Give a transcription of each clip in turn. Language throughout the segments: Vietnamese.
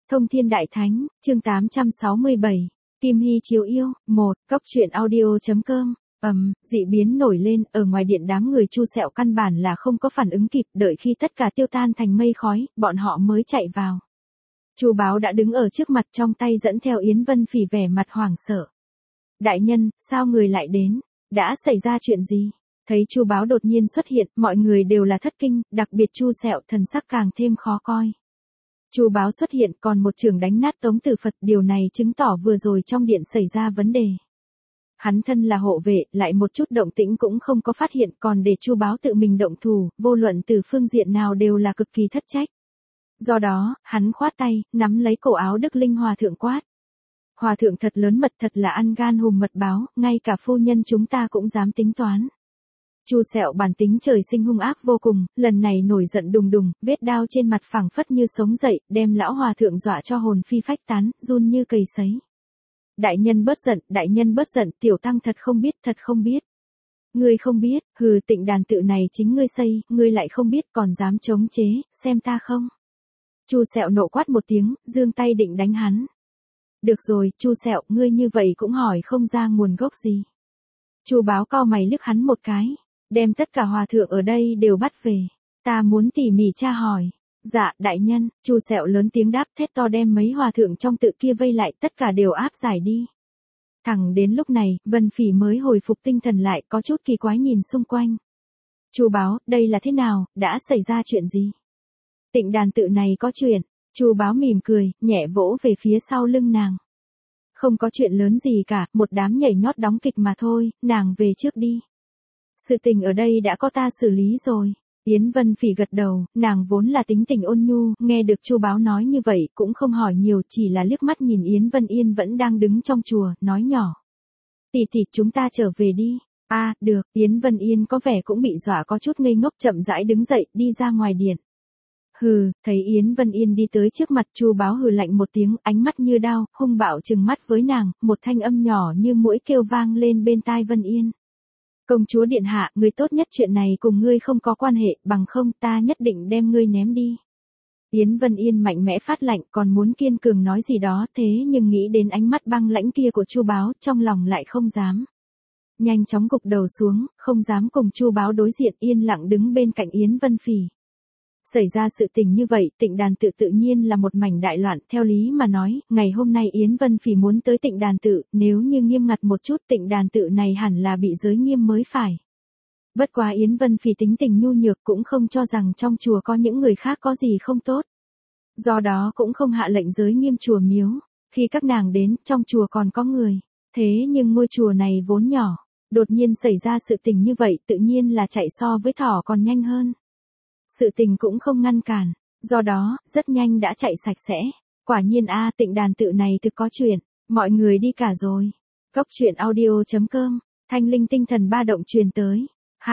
Thông Thiên Đại Thánh, chương 867, Kim Hy chiếu yêu, 1, Cốc truyện audio.com. Dị biến nổi lên, ở ngoài điện đám người Chu Sẹo căn bản là không có phản ứng kịp, đợi khi tất cả tiêu tan thành mây khói, bọn họ mới chạy vào. Chu Báo đã đứng ở trước mặt, trong tay dẫn theo Yến Vân Phỉ, vẻ mặt hoảng sợ. Đại nhân, sao người lại đến? Đã xảy ra chuyện gì? Thấy Chu Báo đột nhiên xuất hiện, mọi người đều là thất kinh, đặc biệt Chu Sẹo thần sắc càng thêm khó coi. Chu Báo xuất hiện còn một chưởng đánh nát Tống Tử Phật, điều này chứng tỏ vừa rồi trong điện xảy ra vấn đề. Hắn thân là hộ vệ, lại một chút động tĩnh cũng không có phát hiện, còn để Chu Báo tự mình động thủ, vô luận từ phương diện nào đều là cực kỳ thất trách. Do đó, hắn khoát tay, nắm lấy cổ áo Đức Linh Hòa thượng quát. Hòa thượng thật lớn mật, thật là ăn gan hùm mật báo, ngay cả phu nhân chúng ta cũng dám tính toán. Chu Sẹo bản tính trời sinh hung ác vô cùng, lần này nổi giận đùng đùng, vết đao trên mặt phẳng phất như sống dậy, đem lão hòa thượng dọa cho hồn phi phách tán, run như cầy sấy. Đại nhân bớt giận, tiểu tăng thật không biết. Ngươi không biết, hừ, Tịnh Đàn tự này chính ngươi xây, ngươi lại không biết, còn dám chống chế, xem ta không. Chu Sẹo nộ quát một tiếng, giương tay định đánh hắn. Được rồi, Chu Sẹo, ngươi như vậy cũng hỏi không ra nguồn gốc gì. Chu Báo cau mày liếc hắn một cái, đem tất cả hòa thượng ở đây đều bắt về, ta muốn tỉ mỉ tra hỏi. Dạ, đại nhân, Chu Sẹo lớn tiếng đáp, thét to đem mấy hòa thượng trong tự kia vây lại, tất cả đều áp giải đi. Thẳng đến lúc này, Vân Phỉ mới hồi phục tinh thần lại, có chút kỳ quái nhìn xung quanh. Chu Báo, đây là thế nào, đã xảy ra chuyện gì? Tịnh Đàn tự này có chuyện. Chu Báo mỉm cười, nhẹ vỗ về phía sau lưng nàng. Không có chuyện lớn gì cả, một đám nhảy nhót đóng kịch mà thôi, nàng về trước đi. Sự tình ở đây đã có ta xử lý rồi. Yến Vân Phỉ gật đầu, nàng vốn là tính tình ôn nhu, nghe được Chu Báo nói như vậy, cũng không hỏi nhiều, chỉ là liếc mắt nhìn Yến Vân Yên vẫn đang đứng trong chùa, nói nhỏ. Tỷ tỷ, chúng ta trở về đi. Được, Yến Vân Yên có vẻ cũng bị dọa có chút ngây ngốc, chậm rãi đứng dậy, đi ra ngoài điện. Hừ, thấy Yến Vân Yên đi tới trước mặt, Chu Báo hừ lạnh một tiếng, ánh mắt như đao, hung bạo trừng mắt với nàng, một thanh âm nhỏ như muỗi kêu vang lên bên tai Vân Yên. Công chúa điện hạ, ngươi tốt nhất chuyện này cùng ngươi không có quan hệ, bằng không ta nhất định đem ngươi ném đi. Yến Vân Yên mạnh mẽ phát lạnh, còn muốn kiên cường nói gì đó, thế nhưng nghĩ đến ánh mắt băng lãnh kia của Chu Báo, trong lòng lại không dám. Nhanh chóng gục đầu xuống, không dám cùng Chu Báo đối diện, yên lặng đứng bên cạnh Yến Vân Phỉ. Xảy ra sự tình như vậy, Tịnh Đàn tự tự nhiên là một mảnh đại loạn, theo lý mà nói, ngày hôm nay Yến Vân Phỉ muốn tới Tịnh Đàn tự, nếu như nghiêm ngặt một chút, Tịnh Đàn tự này hẳn là bị giới nghiêm mới phải. Bất quá Yến Vân Phỉ tính tình nhu nhược, cũng không cho rằng trong chùa có những người khác có gì không tốt. Do đó cũng không hạ lệnh giới nghiêm chùa miếu, khi các nàng đến, trong chùa còn có người. Thế nhưng ngôi chùa này vốn nhỏ, đột nhiên xảy ra sự tình như vậy, tự nhiên là chạy so với thỏ còn nhanh hơn. Sự tình cũng không ngăn cản, do đó, rất nhanh đã chạy sạch sẽ. Quả nhiên Tịnh Đàn tự này thực có chuyện, mọi người đi cả rồi. Cốc truyện audio.com, thanh linh tinh thần ba động truyền tới.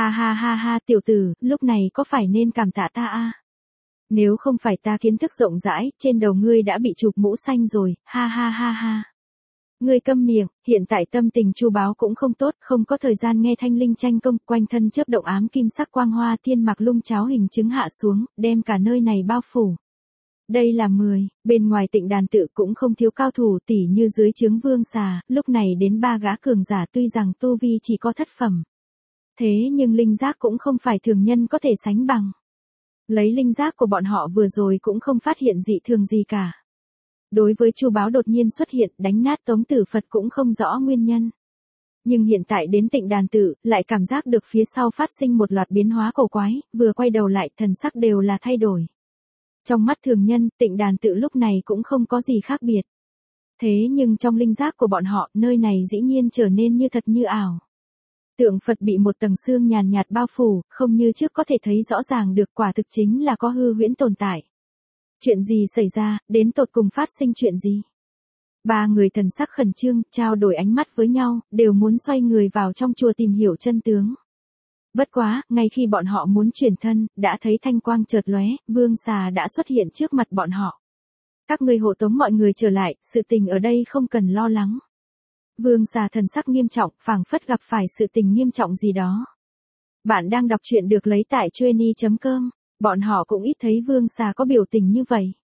Ha, tiểu tử, lúc này có phải nên cảm tạ ta Nếu không phải ta kiến thức rộng rãi, trên đầu ngươi đã bị chụp mũ xanh rồi, ha. Ngươi câm miệng, hiện tại tâm tình Chu Báo cũng không tốt, không có thời gian nghe thanh linh tranh công, quanh thân chớp động ám kim sắc quang hoa, thiên mạc lung cháo hình chứng hạ xuống, đem cả nơi này bao phủ. Đây là 10, bên ngoài Tịnh Đàn tự cũng không thiếu cao thủ, tỉ như dưới trướng Vương Xà, lúc này đến 3 gã cường giả, tuy rằng tu vi chỉ có thất phẩm. Thế nhưng linh giác cũng không phải thường nhân có thể sánh bằng. Lấy linh giác của bọn họ vừa rồi cũng không phát hiện dị thường gì cả. Đối với Chu Báo đột nhiên xuất hiện, đánh nát Tống Tử Phật cũng không rõ nguyên nhân. Nhưng hiện tại đến Tịnh Đàn tự, lại cảm giác được phía sau phát sinh một loạt biến hóa cổ quái, vừa quay đầu lại, thần sắc đều là thay đổi. Trong mắt thường nhân, Tịnh Đàn tự lúc này cũng không có gì khác biệt. Thế nhưng trong linh giác của bọn họ, nơi này dĩ nhiên trở nên như thật như ảo. Tượng Phật bị một tầng sương nhàn nhạt bao phủ, không như trước có thể thấy rõ ràng được, quả thực chính là có hư huyễn tồn tại. Chuyện gì xảy ra, đến tột cùng phát sinh chuyện gì? 3 người thần sắc khẩn trương, trao đổi ánh mắt với nhau, đều muốn xoay người vào trong chùa tìm hiểu chân tướng. Bất quá, ngay khi bọn họ muốn chuyển thân, đã thấy thanh quang chợt lóe, Vương Xà đã xuất hiện trước mặt bọn họ. Các ngươi hộ tống mọi người trở lại, sự tình ở đây không cần lo lắng. Vương Xà thần sắc nghiêm trọng, phảng phất gặp phải sự tình nghiêm trọng gì đó. Bạn đang đọc truyện được lấy tại trueny.com. Bọn họ cũng ít thấy Vương Xà có biểu tình như vậy.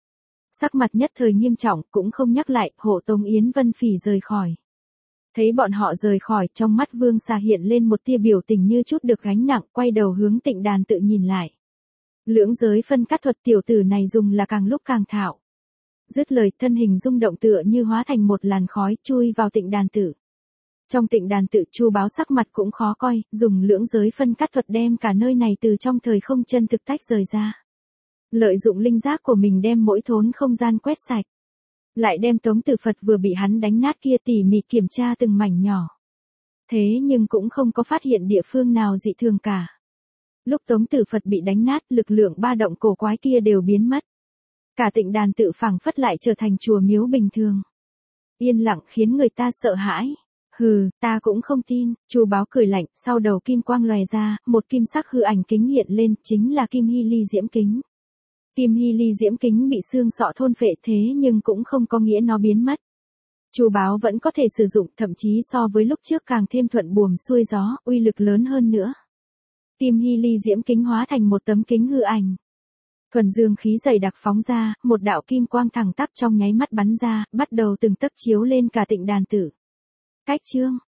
Sắc mặt nhất thời nghiêm trọng, cũng không nhắc lại, hộ tống Yến Vân Phỉ rời khỏi. Thấy bọn họ rời khỏi, trong mắt Vương Sa hiện lên một tia biểu tình như chút được gánh nặng, quay đầu hướng Tịnh Đàn Tự nhìn lại. Lưỡng giới phân cắt thuật tiểu tử này dùng là càng lúc càng thạo. Dứt lời, thân hình rung động tựa như hóa thành một làn khói, chui vào Tịnh Đàn Tự. Trong Tịnh Đàn Tự, Chu Báo sắc mặt cũng khó coi, dùng lưỡng giới phân cắt thuật đem cả nơi này từ trong thời không chân thực tách rời ra. Lợi dụng linh giác của mình đem mỗi thốn không gian quét sạch. Lại đem Tống Tử Phật vừa bị hắn đánh nát kia tỉ mỉ kiểm tra từng mảnh nhỏ. Thế nhưng cũng không có phát hiện địa phương nào dị thường cả. Lúc Tống Tử Phật bị đánh nát, lực lượng ba động cổ quái kia đều biến mất. Cả Tịnh Đàn Tự phảng phất lại trở thành chùa miếu bình thường. Yên lặng khiến người ta sợ hãi. Hừ, ta cũng không tin, Chu Báo cười lạnh, sau đầu kim quang lòe ra, một kim sắc hư ảnh kính hiện lên, chính là Kim Hy Ly Diễm Kính. Kim Hy Ly Diễm Kính bị xương sọ thôn phệ thế nhưng cũng không có nghĩa nó biến mất. Chu Báo vẫn có thể sử dụng, thậm chí so với lúc trước càng thêm thuận buồm xuôi gió, uy lực lớn hơn nữa. Kim Hy Ly Diễm Kính hóa thành một tấm kính hư ảnh. Thuần dương khí dày đặc phóng ra, một đạo kim quang thẳng tắp trong nháy mắt bắn ra, bắt đầu từng tấc chiếu lên cả Tịnh Đàn Tự. Cách chương